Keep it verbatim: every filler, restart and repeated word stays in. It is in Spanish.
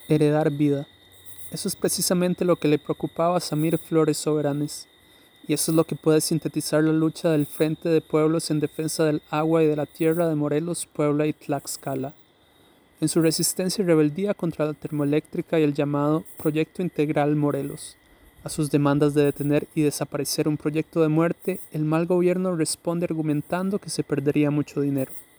Heredar vida. Eso es precisamente lo que le preocupaba a Samir Flores Soberanes. Y eso es lo que puede sintetizar la lucha del Frente de Pueblos en defensa del agua y de la tierra de Morelos, Puebla y Tlaxcala, en su resistencia y rebeldía contra la termoeléctrica y el llamado Proyecto Integral Morelos. A sus demandas de detener y desaparecer un proyecto de muerte, el mal gobierno responde argumentando que se perdería mucho dinero.